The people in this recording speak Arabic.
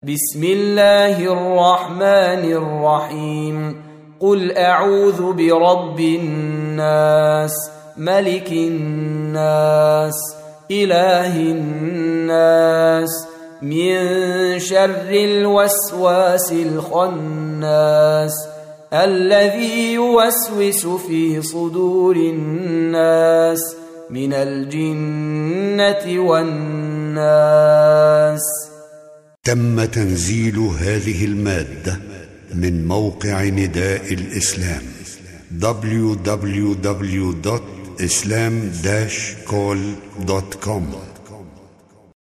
بسم الله الرحمن الرحيم. قل أعوذ برب الناس، ملك الناس، إله الناس، من شر الوسواس الخناس، الذي يوسوس في صدور الناس من الجنة والناس. تم تنزيل هذه المادة من موقع نداء الإسلام www.islam-call.com